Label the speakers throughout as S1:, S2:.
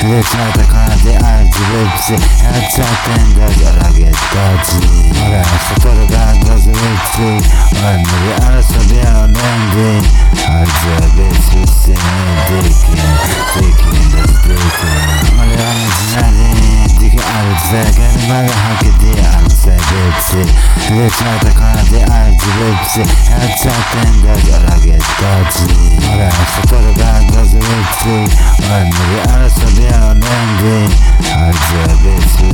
S1: Lütfen kanadi arzu hepsi Headsetten göz ara gittaci Ora satır gaz hepsi Onları arası bir önemli Arzu hepsi dikin Ora anızları Diki arzu gelmeli hak ediyor arzu hepsi Lütfen kanadi arzu hepsi Headsetten göz ara gittaci Ora satır gaz hepsi Onları arası bir önemli Arzu hepsi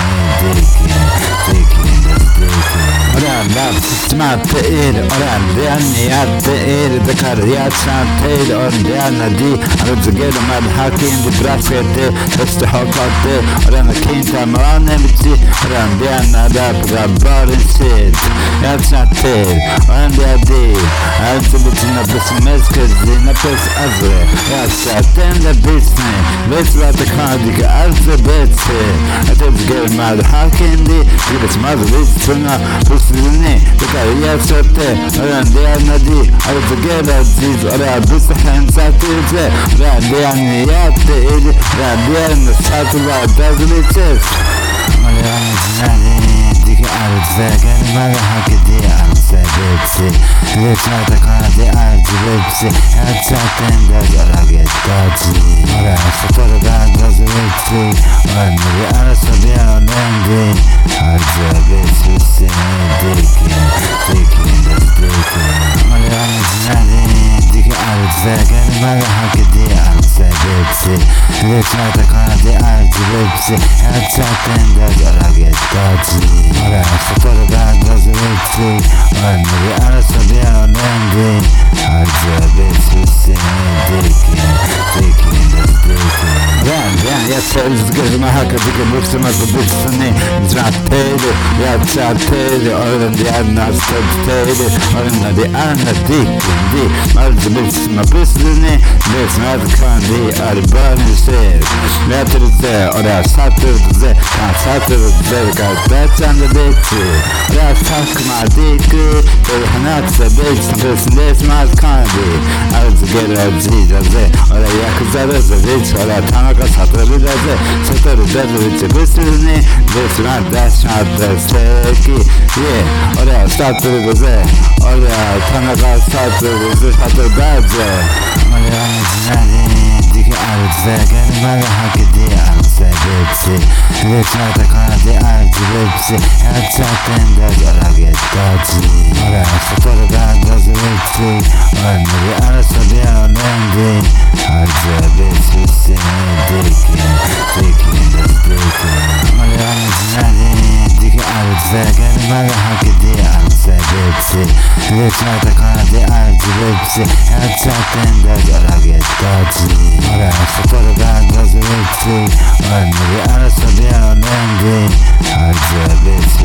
S1: Oran rap sistema değil Oran real niyat değil Dekar riyatsan değil Oran real nadi Arzu gelmel hakim di brasete Testi hakati Oran kinta muannemci Oran real nadab Rabbarin sid Yatsan değil Oran real değil Arzu bitin nabis mezkezi Nabis azre Yatsan tenle bisni Vesvata kandik arzu bitsi Ateş gelmel hakim di Gibis mazlis Tuna Pusini Dekar yatsate Oran real nadi Arzu gelaziz Oran bisi hensatize Oran real niyat değil Oran real satılar dazilices Oran zinari Diki arzu gelmeli hak ediyor arzu hepsi Lütfen kanadi arzu hepsi Headsetten göz ara gittaci Oran satır gaz hepsi Onları arası bir önemli Arzu hepsi Oran zinari Diki arzu gelmeli hak ediyor arzu hepsi Lütfen kanadi arzu hepsi Headsetten göz ara gittaci Oran satır gaz hepsi Onları arası bir önemli Arzu hepsi Ran yatsarız gözüme hak edike Bıksımazı bıksını Zratteydi Yatsarteydi Oran diğer nastabteydi Oran hadi anla dikindi Arzu bıksıma bıksını Bıksımazı kandi Arbanı sev Letirize Oran satırdıze Satırdıze Kardeşen de bekçi Oran takma dikki Hanatsa bekçi Bıksımaz kandi Arzu gelaziraze Oran yakızarıza Vicz Oran tanaka satırılaze Satırılaze Bıksını Bıksımaz deşmadı Seki Oran satırılaze Oran tanaka satırılaze Satırılaze Oran zinari Diki arzu gelmeli hak ediyor arzu hepsi Lütfen kanadi arzu hepsi Headsetten göz ara gittaci Oran satır gaz hepsi Onları arası bir önemli Arzu hepsi Oran zinari Diki arzu gelmeli hak ediyor arzu hepsi Lütfen kanadi arzu hepsi Headsetten göz ara gittaci Oran satır gaz hepsi Onları arası bir önemli Arzu hepsi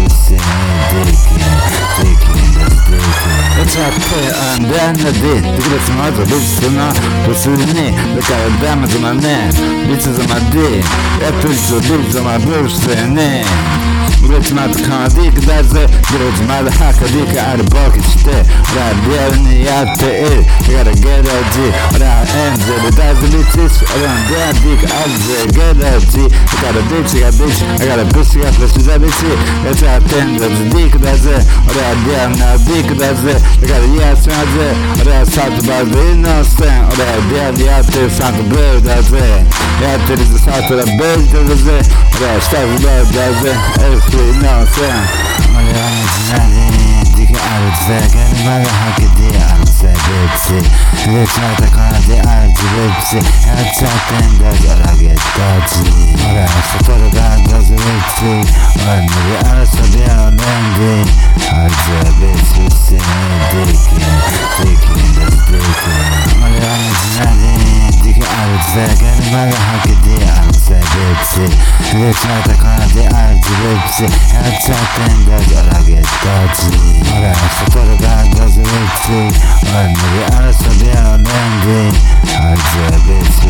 S1: Etrafı önden hadi Dikilesi mazı bitsina Pusini Dekar damazına ne Bitsizim hadi Yapılsı bitsima bursini Üretmez kandik derse Üretmez hak edik arbak işte Ra diğerini yaptı il Gara geleci Ra enzeli dazilitis Ra diğerdik azze geleci Gara bitsi gabiç Gara bitsi gabiç Gara tendezik derse Ra diğerine dik derse Gara yasmazı Ra satı bazı inosen Ra diğer yaptı satı böyle derse Yaptırızı satıra böyle derse Ra satı böyle derse Inosen Oran zinari Diki arzu gelmeli hak ediyor arzu hepsi Lütfen kanadi arzu hepsi Headsetten göz ara gittaci Oran satır gaz hepsi Onları arası bir önemli Arzu hepsi Oran zinari Diki arzu gelmeli hak ediyor arzu hepsi Lütfen kanadi arzu hepsi Headsetten göz ara gittaci Oran satır gaz hepsi Onları arası bir önemli Arzu hepsi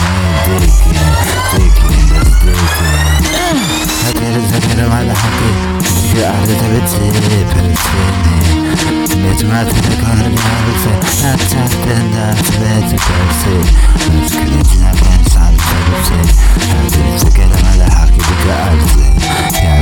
S1: Hadi hadi hadi Diki arzu bitsi Persini Lütfen kanadi arzu Headsetten göz ara gittaci Özgürlüğüne ben sandım سرسي هذه الفكرة ملحق بك أرضي يا